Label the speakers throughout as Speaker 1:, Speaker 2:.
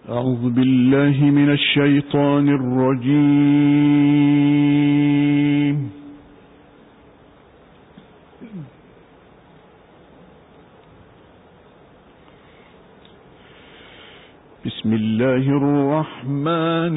Speaker 1: أعوذ بالله من الشيطان الرجيم. بسم الله الرحمن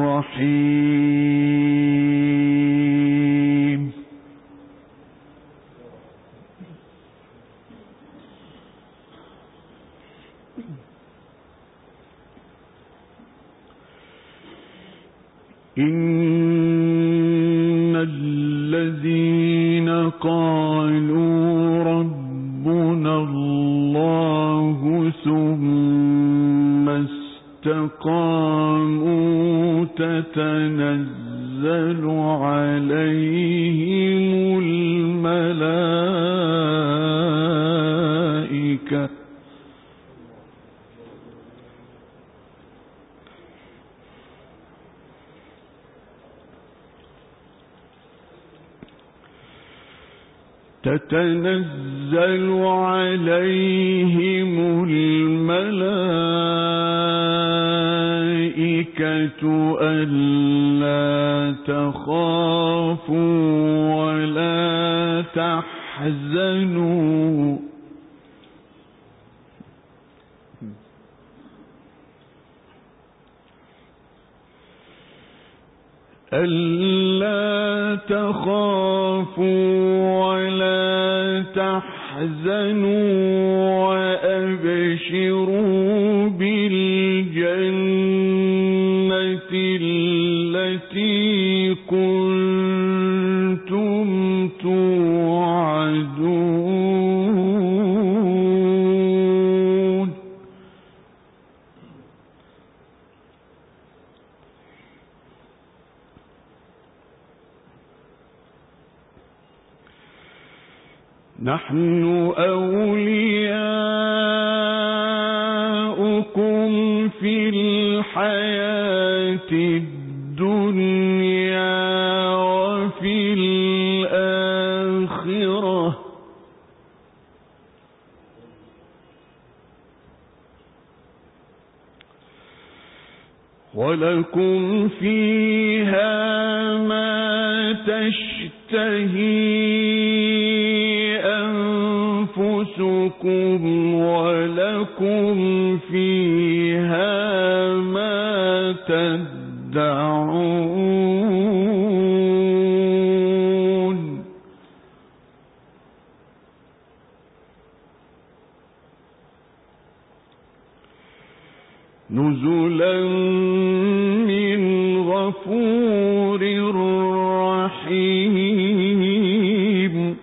Speaker 1: الرحيم. إن الذين قالوا ربنا الله ثم استقاموا تتنزل عليهم الملائكة ألا تخافوا ولا تحزنوا وأبشروا بالجنة التي كنتم توعدون. نحن أولياؤكم في الحياة الدنيا وفي الآخرة ولكم فيها ما تشتهي أنفسكم ولكم فيها ما تدعون. نزلا من غفور رحيم.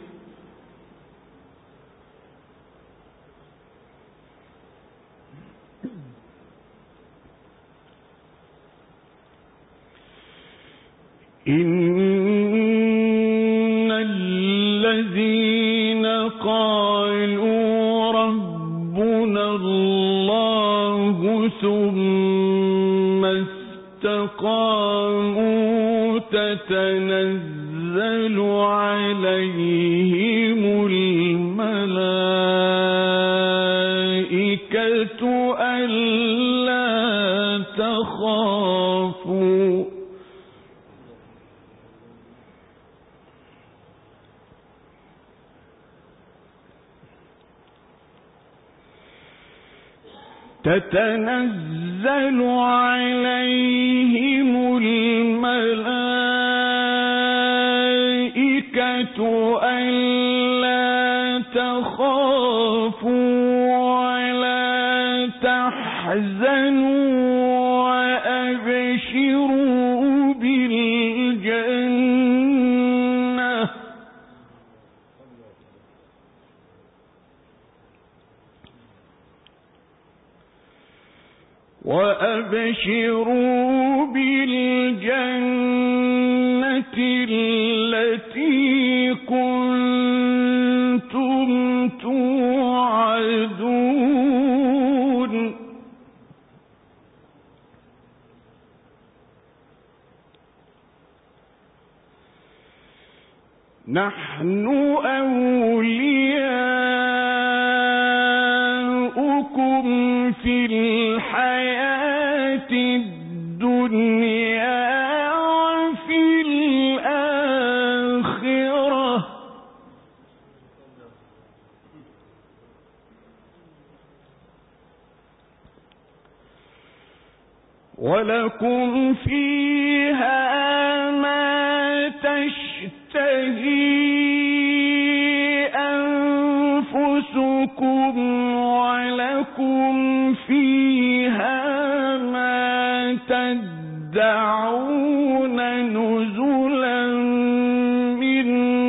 Speaker 1: إن الذين قالوا ربنا الله ثم استقاموا تتنزل عليهم الملائكة ألا تخافوا تتنزل عليهم الملائكة ألا تخافوا ولا تحزنوا وأبشروا بالجنة التي كنتم توعدون. نحن أولياؤكم في الحياة الدنيا وفي الآخرة ولكم فيها ما تشتهي أنفسكم ولكم فيها ما تدعون نزلا من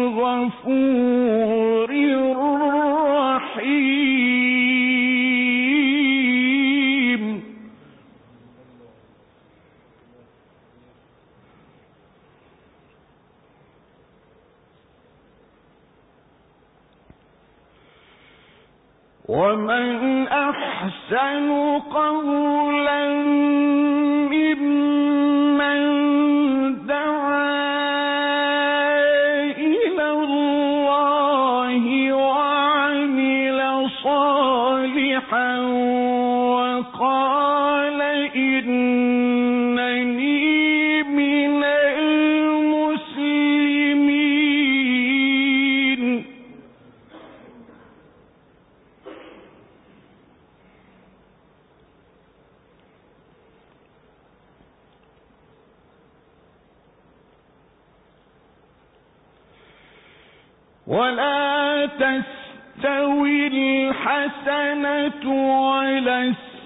Speaker 1: غفور رحيم. ومن أحسن قولا ممن دعا إلى الله وعمل صالحا وقال إنني من المسلمين. ولا تستوي الحسنة ولا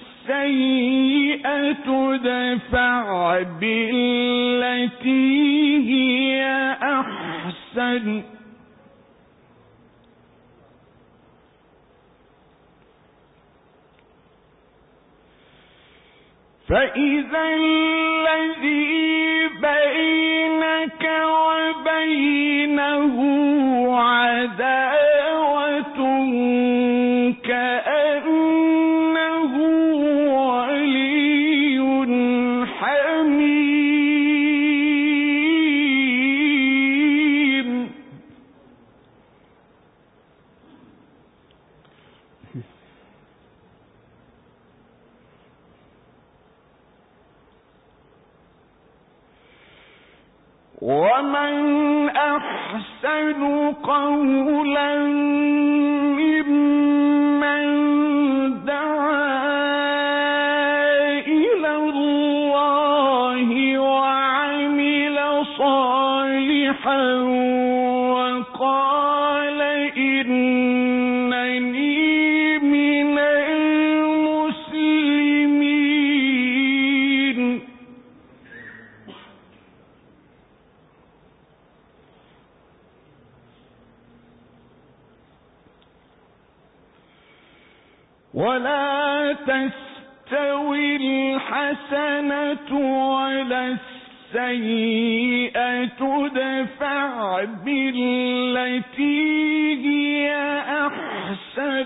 Speaker 1: السيئة ادفع بالتي هي أحسن فإذا الذي بينك وبينه عداوة كأنه ولي حميم. ومن أحسن قولا ممن دعا إلى الله وعمل صالحا وقال إنني من المسلمين. ولا تستوي الحسنة ولا السيئة ادفع بالتي هي أحسن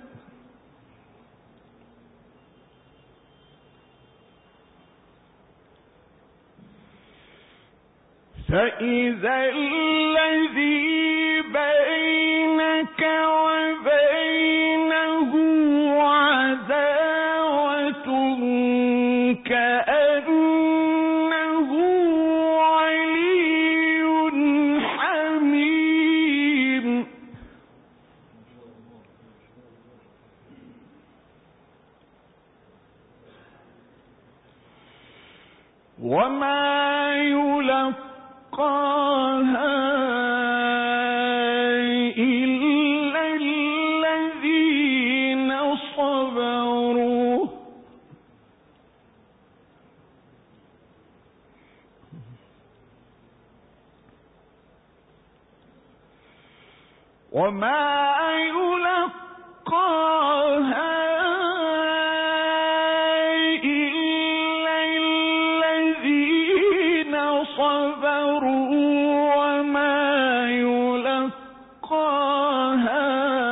Speaker 1: فإذا الذي بينك وبينه عداوة كأنه ولي حميم. وما يلقاها إلا الذين صبروا وما يلقاها إلا الذين صبروا وما يلقاها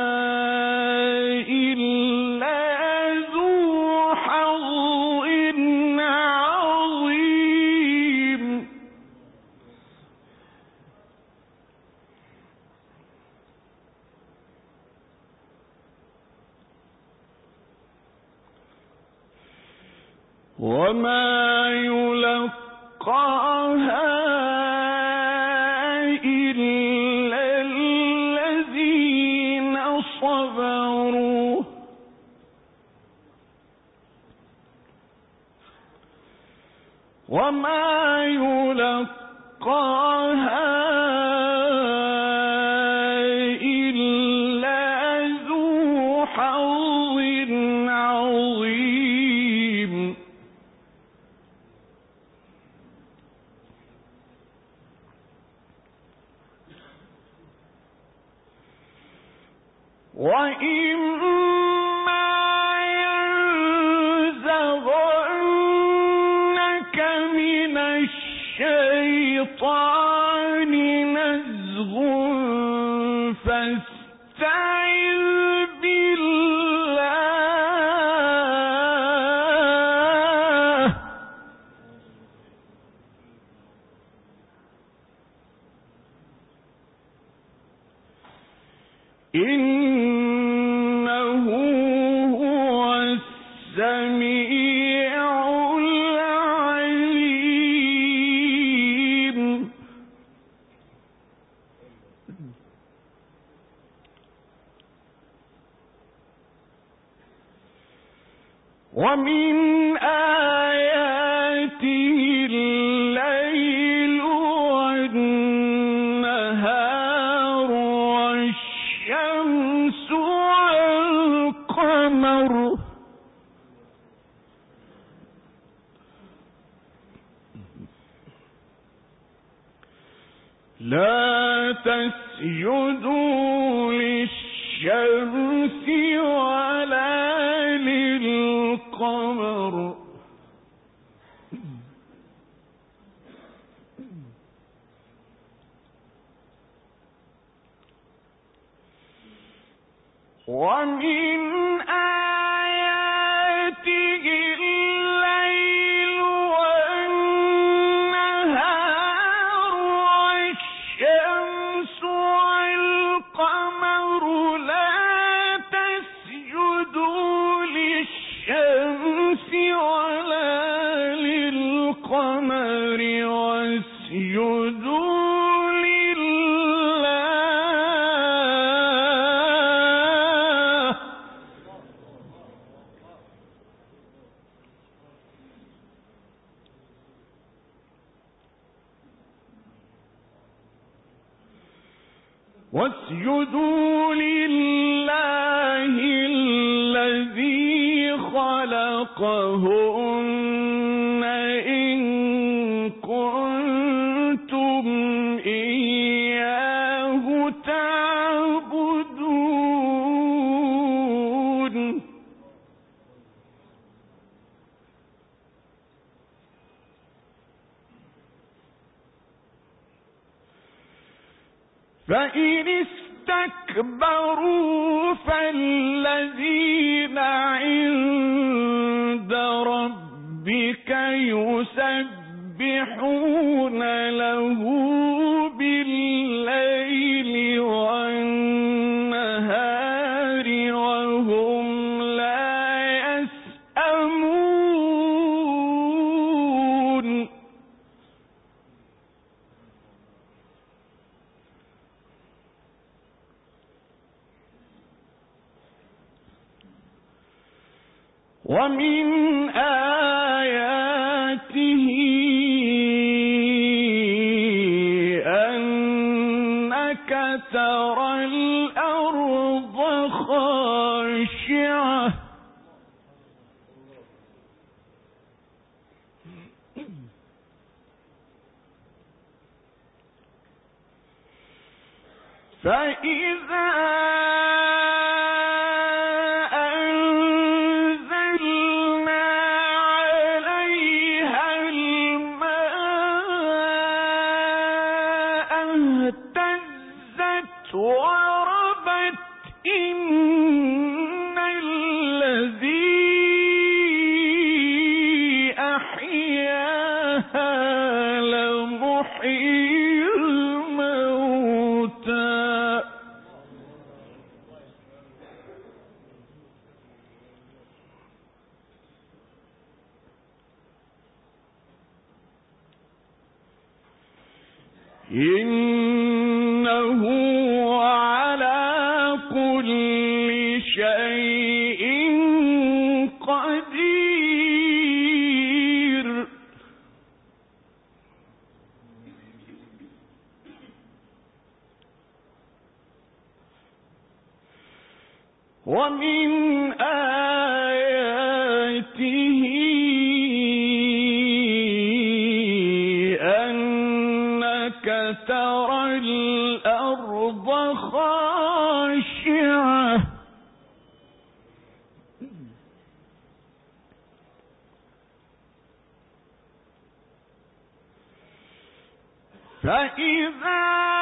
Speaker 1: إلا ذو حظ عظيم. وما يلقاها إلا الذين صبروا وما يلقاها إلا ذو حظ عظيم وإما ينزغنك من الشيطان نزغ فاستعذ بالله إنه هو السميع العليم ومن آياته الليل والنهار والشمس والقمر لا تسجدوا للشمس ولا للقمر ومن آياته الليل والنهار والشمس والقمر لا تسجدوا للشمس ولا للقمر واسجدوا واسجدوا لله الذي خلقهن إن كنتم إياه تعبدون فإن استكبروا فالذين عند ربك يسبحون له بالليل والنهار وهم لا يسأمون ومن آياته أنك ترى الأرض خاشعة فإذا وربت إن الذي أحياها لمحيي الموتى إنه على كل شيء قدير. ومن آياته أنك ترى الأرض خاشعة فإذا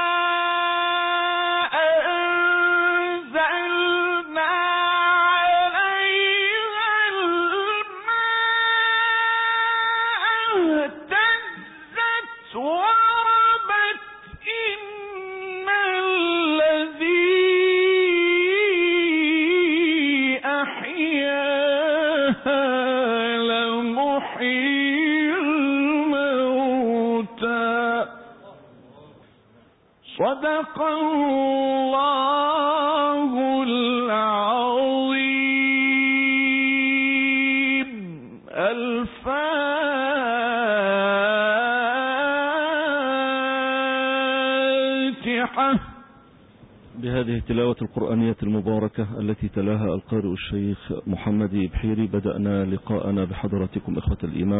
Speaker 1: صدق الله العظيم. الفاتحة.
Speaker 2: بهذه التلاوة القرآنية المباركة التي تلاها القارئ الشيخ محمد بحيري بدأنا لقاءنا بحضراتكم إخوة الإيمان.